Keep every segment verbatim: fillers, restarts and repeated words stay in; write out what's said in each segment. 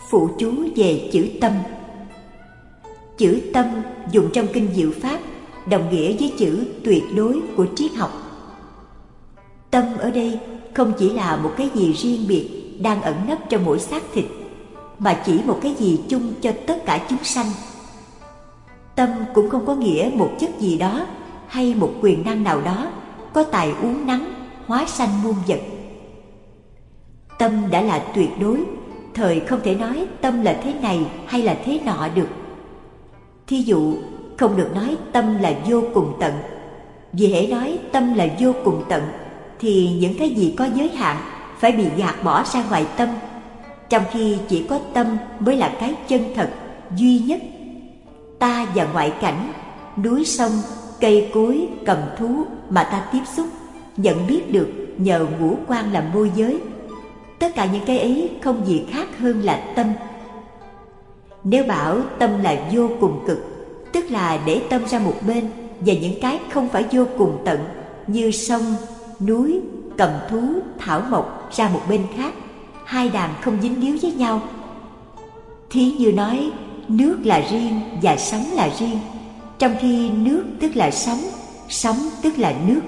Phụ chú về chữ tâm. Chữ tâm dùng trong kinh Diệu Pháp đồng nghĩa với chữ tuyệt đối của triết học. Tâm ở đây không chỉ là một cái gì riêng biệt đang ẩn nấp trong mỗi xác thịt, mà chỉ một cái gì chung cho tất cả chúng sanh. Tâm cũng không có nghĩa một chất gì đó hay một quyền năng nào đó có tài uốn nắn, hóa sanh muôn vật. Tâm đã là tuyệt đối, thời không thể nói tâm là thế này hay là thế nọ được. Thí dụ, không được nói tâm là vô cùng tận, vì hễ nói tâm là vô cùng tận thì những cái gì có giới hạn phải bị gạt bỏ ra ngoài tâm, trong khi chỉ có tâm mới là cái chân thật, duy nhất. Ta và ngoại cảnh, núi sông, cây cối, cầm thú mà ta tiếp xúc, nhận biết được nhờ ngũ quan làm môi giới. Tất cả những cái ấy không gì khác hơn là tâm. Nếu bảo tâm là vô cùng cực, tức là để tâm ra một bên và những cái không phải vô cùng tận như sông, núi, cầm thú, thảo mộc ra một bên khác, hai đàn không dính líu với nhau. Thí như nói nước là riêng và sóng là riêng, trong khi nước tức là sóng, sóng tức là nước.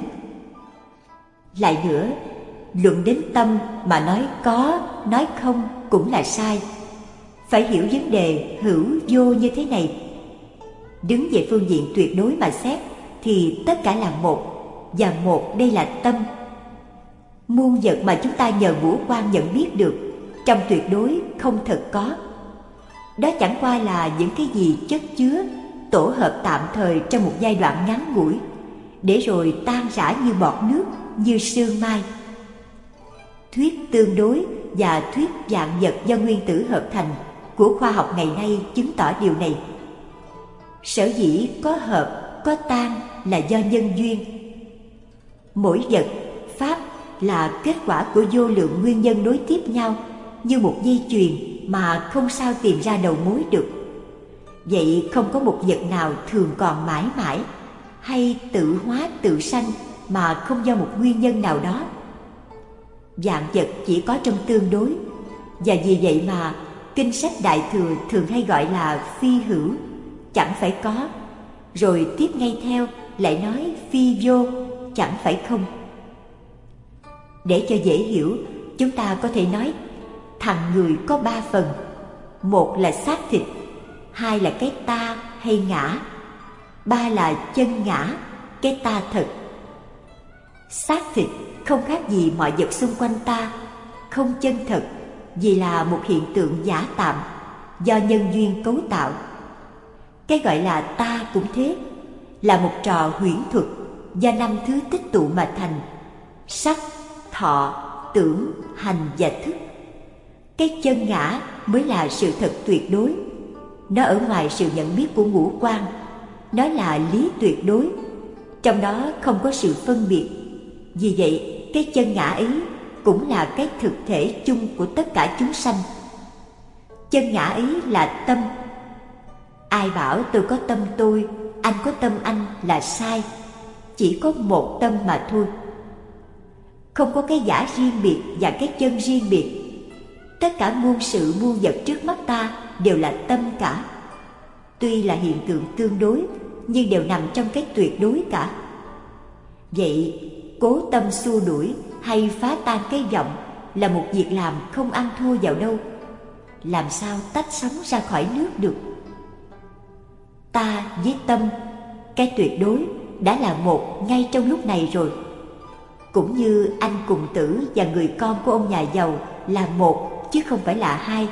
Lại nữa, luận đến tâm mà nói có, nói không cũng là sai. Phải hiểu vấn đề hữu vô như thế này. Đứng về phương diện tuyệt đối mà xét thì tất cả là một, và một đây là tâm. Muôn vật mà chúng ta nhờ ngũ quan nhận biết được, trong tuyệt đối không thật có. Đó chẳng qua là những cái gì chất chứa, tổ hợp tạm thời trong một giai đoạn ngắn ngủi, để rồi tan rã như bọt nước, như sương mai. Thuyết tương đối và thuyết vạn vật do nguyên tử hợp thành của khoa học ngày nay chứng tỏ điều này. Sở dĩ có hợp, có tan là do nhân duyên. Mỗi vật, pháp là kết quả của vô lượng nguyên nhân nối tiếp nhau như một dây chuyền mà không sao tìm ra đầu mối được. Vậy không có một vật nào thường còn mãi mãi, hay tự hóa tự sanh mà không do một nguyên nhân nào đó. Vạn vật chỉ có trong tương đối, và vì vậy mà kinh sách Đại Thừa thường hay gọi là phi hữu, chẳng phải có, rồi tiếp ngay theo lại nói phi vô, chẳng phải không. Để cho dễ hiểu, chúng ta có thể nói thằng người có ba phần. Một là xác thịt, hai là cái ta hay ngã, ba là chân ngã, cái ta thật. Xác thịt không khác gì mọi vật xung quanh ta, không chân thật, vì là một hiện tượng giả tạm, do nhân duyên cấu tạo. Cái gọi là ta cũng thế, là một trò huyễn thuật do năm thứ tích tụ mà thành: sắc, thọ, tưởng, hành và thức. Cái chân ngã mới là sự thật tuyệt đối. Nó ở ngoài sự nhận biết của ngũ quan. Nó là lý tuyệt đối, trong đó không có sự phân biệt. Vì vậy, cái chân ngã ấy cũng là cái thực thể chung của tất cả chúng sanh. Chân ngã ấy là tâm. Ai bảo tôi có tâm tôi, anh có tâm anh là sai. Chỉ có một tâm mà thôi. Không có cái giả riêng biệt và cái chân riêng biệt. Tất cả muôn sự muôn vật trước mắt ta đều là tâm cả. Tuy là hiện tượng tương đối, nhưng đều nằm trong cái tuyệt đối cả. Vậy, cố tâm xua đuổi hay phá tan cái vọng là một việc làm không ăn thua vào đâu. Làm sao tách sóng ra khỏi nước được? Ta với tâm, cái tuyệt đối đã là một ngay trong lúc này rồi. Cũng như anh cùng tử và người con của ông nhà giàu là một chứ không phải là hai.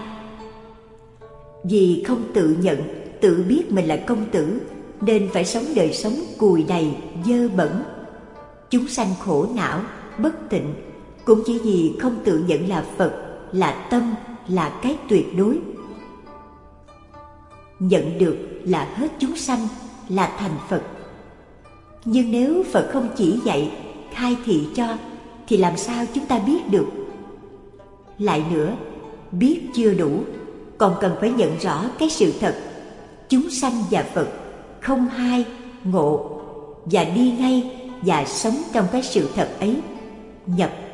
Vì không tự nhận, tự biết mình là công tử, nên phải sống đời sống cùi đầy, dơ bẩn. Chúng sanh khổ não, bất tịnh, cũng chỉ vì không tự nhận là Phật, là tâm, là cái tuyệt đối. Nhận được là hết chúng sanh, là thành Phật. Nhưng nếu Phật không chỉ dạy, khai thị cho, thì làm sao chúng ta biết được? Lại nữa, biết chưa đủ, còn cần phải nhận rõ cái sự thật chúng sanh và Phật không hai, ngộ, và đi ngay và sống trong cái sự thật ấy, nhập